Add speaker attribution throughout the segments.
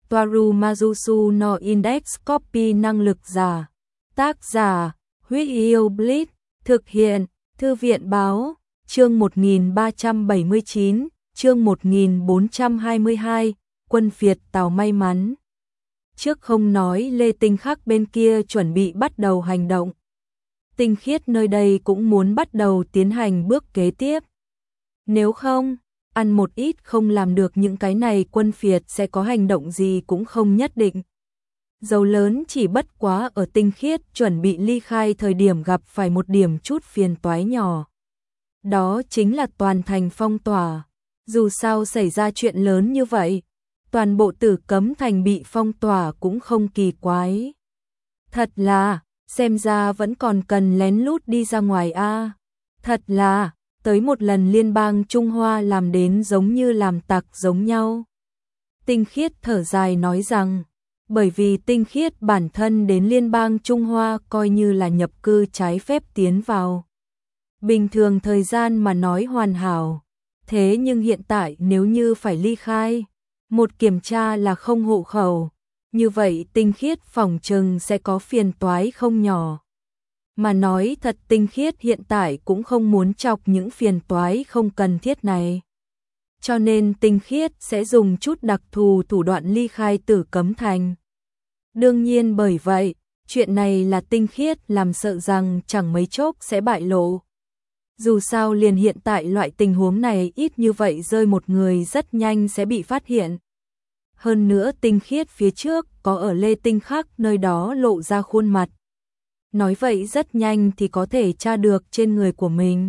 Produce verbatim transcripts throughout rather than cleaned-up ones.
Speaker 1: Toaru Majusu no Index Copy năng lực giả. Tác giả, Huyết Yêu Blitz, thực hiện, Thư viện báo, chương một nghìn ba trăm bảy mươi chín, chương một nghìn bốn trăm hai mươi hai, quân phiệt Tào may mắn. Trước không nói Lê Tinh Khắc bên kia chuẩn bị bắt đầu hành động. Tinh Khiết nơi đây cũng muốn bắt đầu tiến hành bước kế tiếp. Nếu không, ăn một ít không làm được những cái này quân phiệt sẽ có hành động gì cũng không nhất định. Dấu lớn chỉ bất quá ở Tinh Khiết chuẩn bị ly khai thời điểm gặp phải một điểm chút phiền toái nhỏ. Đó chính là toàn thành phong tỏa. Dù sao xảy ra chuyện lớn như vậy, toàn bộ Tử Cấm Thành bị phong tỏa cũng không kỳ quái. Thật là, xem ra vẫn còn cần lén lút đi ra ngoài a. Thật là, tới một lần liên bang Trung Hoa làm đến giống như làm tặc giống nhau. Tinh Khiết thở dài nói rằng, bởi vì Tinh Khiết bản thân đến liên bang Trung Hoa coi như là nhập cư trái phép tiến vào. Bình thường thời gian mà nói hoàn hảo, thế nhưng hiện tại nếu như phải ly khai, một kiểm tra là không hộ khẩu, như vậy Tinh Khiết phỏng chừng sẽ có phiền toái không nhỏ. Mà nói thật Tinh Khiết hiện tại cũng không muốn chọc những phiền toái không cần thiết này. Cho nên Tinh Khiết sẽ dùng chút đặc thù thủ đoạn ly khai Tử Cấm Thành. Đương nhiên bởi vậy, chuyện này là Tinh Khiết làm sợ rằng chẳng mấy chốc sẽ bại lộ. Dù sao liền hiện tại loại tình huống này ít như vậy rơi một người rất nhanh sẽ bị phát hiện. Hơn nữa Tinh Khiết phía trước có ở Lê Tinh Khắc nơi đó lộ ra khuôn mặt. Nói vậy rất nhanh thì có thể tra được trên người của mình.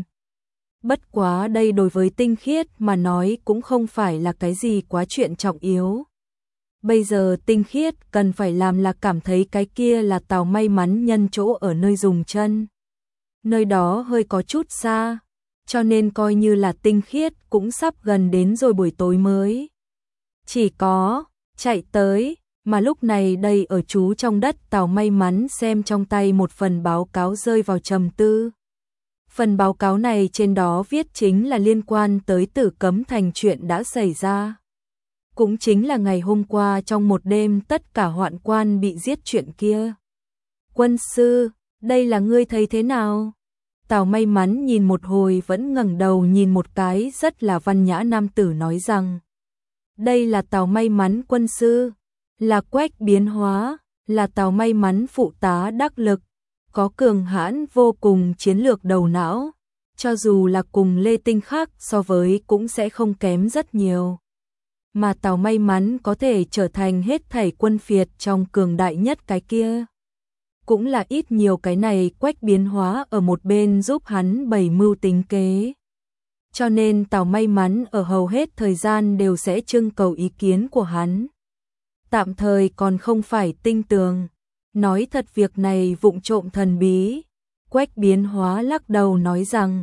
Speaker 1: Bất quá đây đối với Tinh Khiết mà nói cũng không phải là cái gì quá chuyện trọng yếu. Bây giờ Tinh Khiết cần phải làm là cảm thấy cái kia là Tào may mắn nhân chỗ ở nơi dùng chân. Nơi đó hơi có chút xa, cho nên coi như là Tinh Khiết cũng sắp gần đến rồi buổi tối mới. Chỉ có, chạy tới, mà lúc này đây ở trú trong đất Tào may mắn xem trong tay một phần báo cáo rơi vào trầm tư. Phần báo cáo này trên đó viết chính là liên quan tới Tử Cấm Thành chuyện đã xảy ra. Cũng chính là ngày hôm qua trong một đêm tất cả hoạn quan bị giết chuyện kia. Quân sư, đây là ngươi thấy thế nào? Tào may mắn nhìn một hồi vẫn ngẩng đầu nhìn một cái rất là văn nhã nam tử nói rằng. Đây là Tào may mắn quân sư, là Quách Biến Hóa, là Tào may mắn phụ tá đắc lực, có cường hãn vô cùng chiến lược đầu não, cho dù là cùng Lê Tinh Khắc so với cũng sẽ không kém rất nhiều. Mà Tào may mắn có thể trở thành hết thảy quân phiệt trong cường đại nhất cái kia. Cũng là ít nhiều cái này Quách Biến Hóa ở một bên giúp hắn bày mưu tính kế. Cho nên Tào may mắn ở hầu hết thời gian đều sẽ trưng cầu ý kiến của hắn. Tạm thời còn không phải tinh tường. Nói thật việc này vụng trộm thần bí. Quách Biến Hóa lắc đầu nói rằng,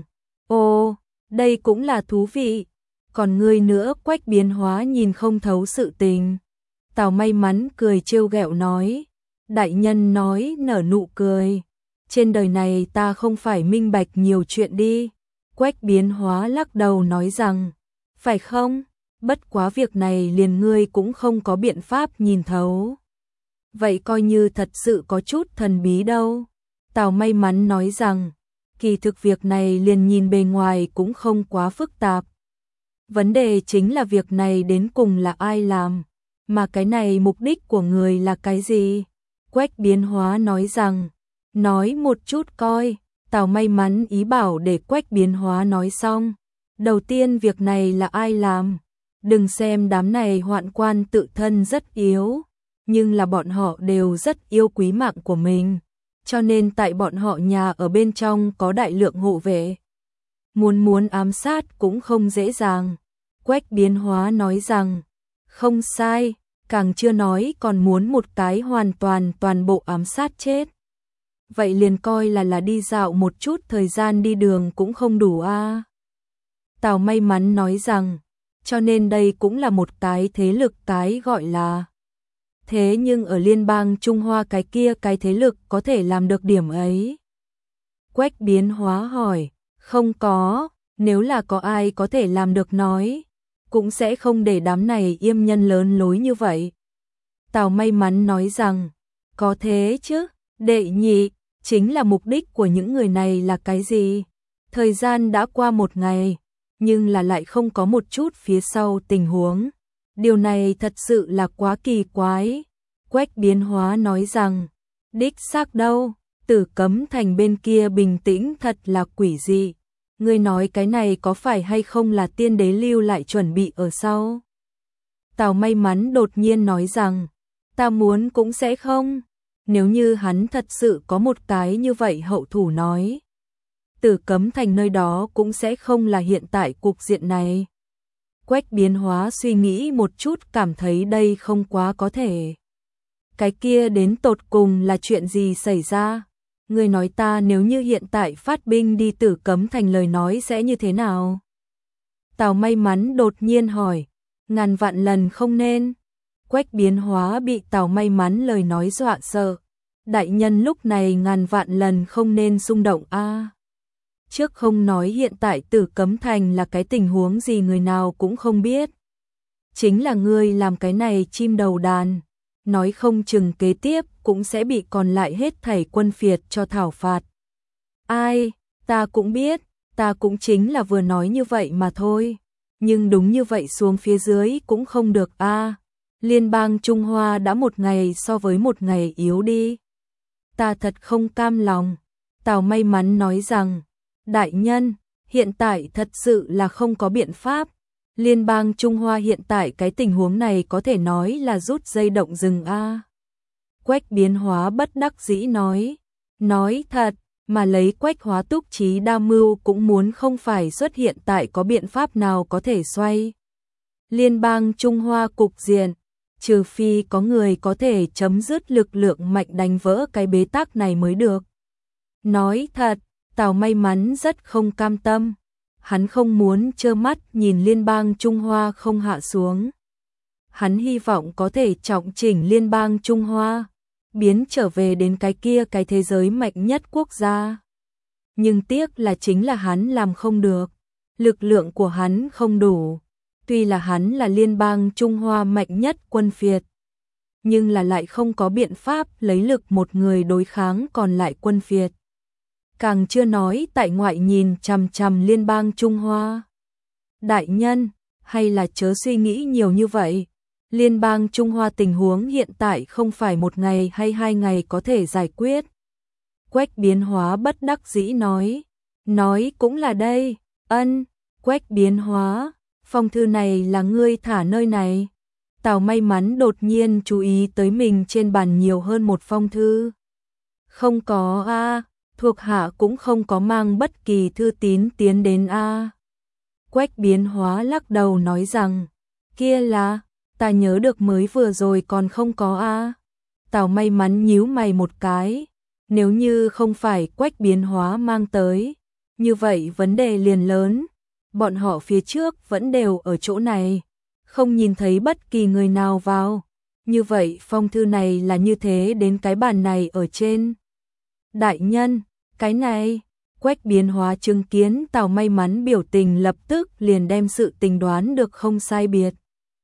Speaker 1: ô, đây cũng là thú vị. Còn ngươi nữa Quách Biến Hóa nhìn không thấu sự tình. Tào may mắn cười trêu ghẹo nói. Đại nhân nói nở nụ cười. Trên đời này ta không phải minh bạch nhiều chuyện đi. Quách Biến Hóa lắc đầu nói rằng, phải không? Bất quá việc này liền ngươi cũng không có biện pháp nhìn thấu. Vậy coi như thật sự có chút thần bí đâu. Tào may mắn nói rằng, kỳ thực việc này liền nhìn bề ngoài cũng không quá phức tạp. Vấn đề chính là việc này đến cùng là ai làm, mà cái này mục đích của người là cái gì? Quách Biến Hóa nói rằng, nói một chút coi. Tào may mắn ý bảo để Quách Biến Hóa nói xong. Đầu tiên việc này là ai làm? Đừng xem đám này hoạn quan tự thân rất yếu, nhưng là bọn họ đều rất yêu quý mạng của mình. Cho nên tại bọn họ nhà ở bên trong có đại lượng hộ vệ. Muốn muốn ám sát cũng không dễ dàng. Quách Biến Hóa nói rằng, không sai, càng chưa nói còn muốn một cái hoàn toàn toàn bộ ám sát chết. Vậy liền coi là là đi dạo một chút thời gian đi đường cũng không đủ a. À. Tào may mắn nói rằng, cho nên đây cũng là một cái thế lực cái gọi là. Thế nhưng ở liên bang Trung Hoa cái kia cái thế lực có thể làm được điểm ấy. Quách Biến Hóa hỏi, không có, nếu là có ai có thể làm được nói, cũng sẽ không để đám này yêm nhân lớn lối như vậy. Tào may mắn nói rằng, có thế chứ, đệ nhị, chính là mục đích của những người này là cái gì? Thời gian đã qua một ngày, nhưng là lại không có một chút phía sau tình huống. Điều này thật sự là quá kỳ quái. Quách Biến Hóa nói rằng, đích xác đâu, Tử Cấm Thành bên kia bình tĩnh thật là quỷ dị. Ngươi nói cái này có phải hay không là tiên đế lưu lại chuẩn bị ở sau? Tào may mắn đột nhiên nói rằng, ta muốn cũng sẽ không. Nếu như hắn thật sự có một cái như vậy hậu thủ nói, Tử Cấm Thành nơi đó cũng sẽ không là hiện tại cục diện này. Quách Biến Hóa suy nghĩ một chút cảm thấy đây không quá có thể. Cái kia đến tột cùng là chuyện gì xảy ra? Ngươi nói ta nếu như hiện tại phát binh đi Tử Cấm Thành lời nói sẽ như thế nào? Tào may mắn đột nhiên hỏi, ngàn vạn lần không nên. Quách Biến Hóa bị Tào may mắn lời nói dọa sợ. Đại nhân lúc này ngàn vạn lần không nên xung động a. À, trước không nói hiện tại Tử Cấm Thành là cái tình huống gì người nào cũng không biết. Chính là ngươi làm cái này chim đầu đàn, nói không chừng kế tiếp cũng sẽ bị còn lại hết thảy quân phiệt cho thảo phạt. Ai, ta cũng biết, ta cũng chính là vừa nói như vậy mà thôi. Nhưng đúng như vậy xuống phía dưới cũng không được a. À, Liên bang Trung Hoa đã một ngày so với một ngày yếu đi. Ta thật không cam lòng. Tào may mắn nói rằng, đại nhân, hiện tại thật sự là không có biện pháp. Liên bang Trung Hoa hiện tại cái tình huống này có thể nói là rút dây động rừng a. Quách Biến Hóa bất đắc dĩ nói, nói thật, mà lấy Quách Hóa túc trí đa mưu cũng muốn không phải xuất hiện tại có biện pháp nào có thể xoay. Liên bang Trung Hoa cục diện, trừ phi có người có thể chấm dứt lực lượng mạnh đánh vỡ cái bế tắc này mới được. Nói thật, Tào may mắn rất không cam tâm. Hắn không muốn trơ mắt nhìn liên bang Trung Hoa không hạ xuống. Hắn hy vọng có thể trọng chỉnh liên bang Trung Hoa, biến trở về đến cái kia cái thế giới mạnh nhất quốc gia. Nhưng tiếc là chính là hắn làm không được. Lực lượng của hắn không đủ. Tuy là hắn là liên bang Trung Hoa mạnh nhất quân phiệt, nhưng là lại không có biện pháp lấy lực một người đối kháng còn lại quân phiệt. Càng chưa nói tại ngoại nhìn chằm chằm liên bang Trung Hoa. Đại nhân, hay là chớ suy nghĩ nhiều như vậy. Liên bang Trung Hoa tình huống hiện tại không phải một ngày hay hai ngày có thể giải quyết. Quách Biến Hóa bất đắc dĩ nói. Nói cũng là đây, ân, Quách Biến Hóa, phong thư này là ngươi thả nơi này. Tào may mắn đột nhiên chú ý tới mình trên bàn nhiều hơn một phong thư. Không có a, à, thuộc hạ cũng không có mang bất kỳ thư tín tiến đến a. À. Quách Biến Hóa lắc đầu nói rằng, kia là, ta nhớ được mới vừa rồi còn không có a. À. Tào may mắn nhíu mày một cái, nếu như không phải Quách Biến Hóa mang tới, như vậy vấn đề liền lớn. Bọn họ phía trước vẫn đều ở chỗ này, không nhìn thấy bất kỳ người nào vào. Như vậy phong thư này là như thế đến cái bàn này ở trên. Đại nhân, cái này, Quách Biến Hóa chứng kiến Tào may mắn biểu tình lập tức liền đem sự tình đoán được không sai biệt.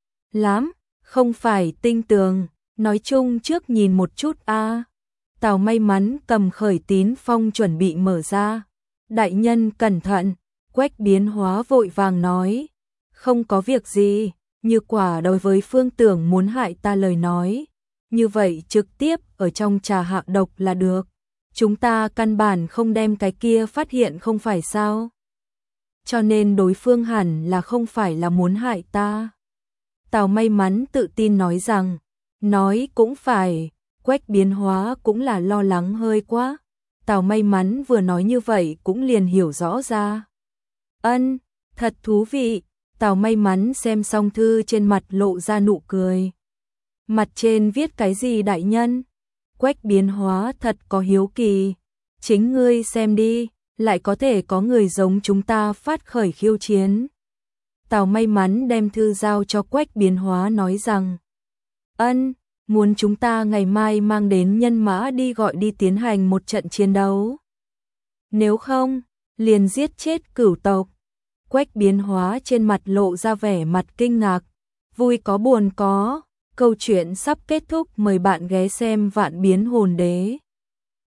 Speaker 1: Lắm, không phải tinh tường, nói chung trước nhìn một chút a. À. Tào may mắn cầm khởi tín phong chuẩn bị mở ra. Đại nhân cẩn thận. Quách Biến Hóa vội vàng nói, không có việc gì, như quả đối với Phương Tưởng muốn hại ta lời nói, như vậy trực tiếp ở trong trà hạ độc là được, chúng ta căn bản không đem cái kia phát hiện không phải sao, cho nên đối phương hẳn là không phải là muốn hại ta. Tào may mắn tự tin nói rằng, nói cũng phải, Quách Biến Hóa cũng là lo lắng hơi quá, Tào may mắn vừa nói như vậy cũng liền hiểu rõ ra. Ân, thật thú vị, Tào may mắn xem xong thư trên mặt lộ ra nụ cười. Mặt trên viết cái gì đại nhân? Quách Biến Hóa thật có hiếu kỳ. Chính ngươi xem đi, lại có thể có người giống chúng ta phát khởi khiêu chiến. Tào may mắn đem thư giao cho Quách Biến Hóa nói rằng, ân, muốn chúng ta ngày mai mang đến nhân mã đi gọi đi tiến hành một trận chiến đấu. Nếu không, liền giết chết cửu tộc. Quách Biến Hóa trên mặt lộ ra vẻ mặt kinh ngạc, vui có buồn có, Câu chuyện sắp kết thúc, mời bạn ghé xem Vạn Biến Hồn Đế.